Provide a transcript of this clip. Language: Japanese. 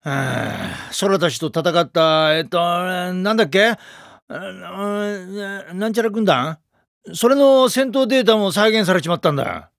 空たちと戦った、なんだっけ？なんちゃら軍団？それの戦闘データも再現されちまったんだ。